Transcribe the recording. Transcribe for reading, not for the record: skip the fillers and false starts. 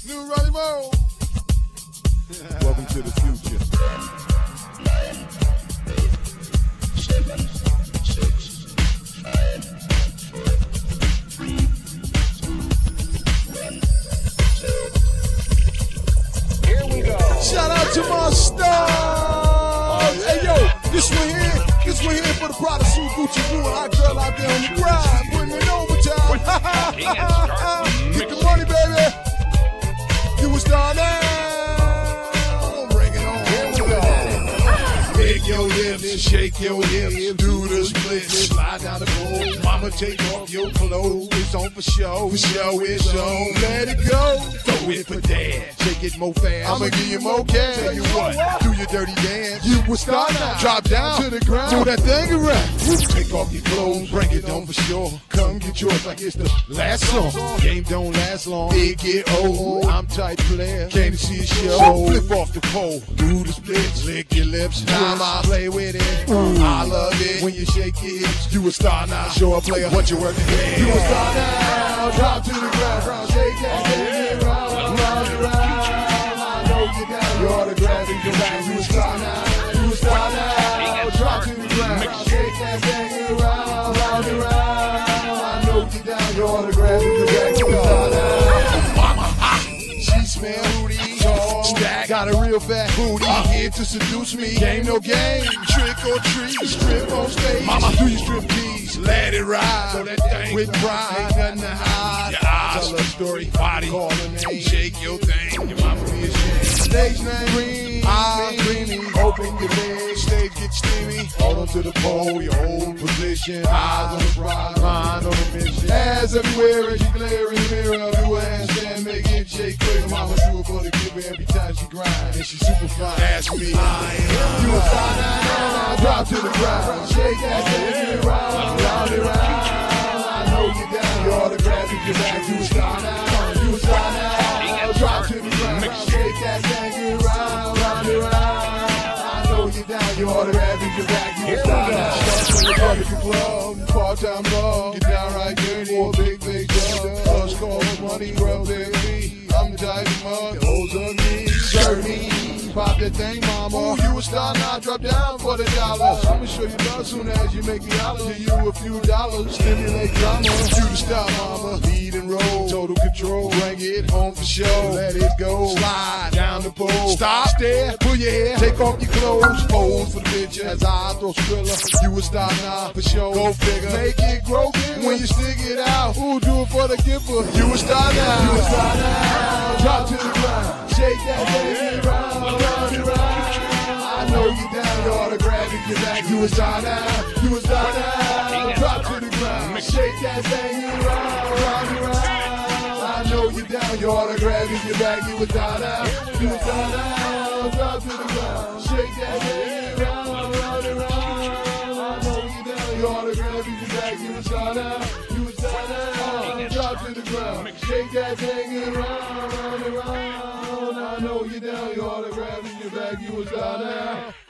New Ronnie Mo. Welcome to the future. 7, 6, 5, 4, 3, 2, 1. Here we go. Shout out to my stars. Hey yo, this one here for the Protestant Gucci Boo and our girl out there on the grind, putting it overtime. Get the money, baby. You a star now. Bring it on. Here we go. Make your lips, shake your hips, do the split, slide down the pole. Mama, take off your clothes. It's on for show, it's on. Let it go, throw it for dad. Shake it more fast. I'ma give you more cash. Tell you what, do your dirty dance. You will start now. Drop down to the ground. Do that thing around. Take off your clothes, bring it on for sure. Come get yours like it's the last song. Game don't last long. It get old. I'm type player. Came to see a show. Flip off the pole. Do the splits. Lick your lips. I'ma play with it. I love it when you shake your hips. You a star now. Show a player what you're working with. You a star now. Drop to the ground. Shake that thing around. Round and round. I know you got your autograph in your bag. You a star now. You a star now. Drop to the ground. Shake that thing around. Round and round. I know you down your autograph in your bag. You a star now. She smell booty. Stack. Got a real fat booty. Here to seduce me. Game no game. Trick or treat. Strip on stage. Mama, do your strip tease. Let it ride. So that thing with pride. Ain't nothing to hide. Your eyes. Tell her story. Body. Call her name. Shake your thing. Your mama be ashamed. Stage name. Green. Eyes dreamy. Open your legs. Stage get steamy. Hold on to the pole. Your whole position. Eyes on the prize. Mind on the mission. Ass everywhere as you glare in the mirror. Do a handstand. Make it shake quick. Mama do it for the giver every time she grind. And she super fine. Ask me. You a star now. Drop to the ground. Shake that thing around. Round and round. I know you down. Your autograph in your bag. You a star now. You a star now. Drop to the ground. Shake that thing around. Round and round. I know you down. Your autograph in your bag. You a star now. Start from the barbecue club. Part-time love. Get down right dirty. For a big job. Us call money. Well, baby. I'm the type of mug. Hoes of me. Shirt me. Pop that thing, mama. Ooh, you a star now, drop down for the dollars. I'ma show you love soon as you make me holler. Give you a few dollars, stimulate drama. You the star, mama. Lead and roll, total control. Bring it home for show. Let it go. Slide down the pole. Stop there, pull your hair, take off your clothes. Pose for the picture as I throw Skrilla. You a star now, for show. Go figure. Make it grow bigger when you stick it out. Ooh, do it for the giver. You a star now. You a star now. Drop to the ground. Shake that baby round. I know you down, your autograph in your bag. You a star now, you a star now. Drop to the ground, shake that thing around, round and round. I know you down, your autograph in your bag. You a star now, you a star now. Drop to the ground, shake that thing around, round and round. I know you down, your autograph in your bag. You a star now, you a star now. Drop to the ground, shake that thing around, round and round. I know you down, your autograph in your bag, you a star now.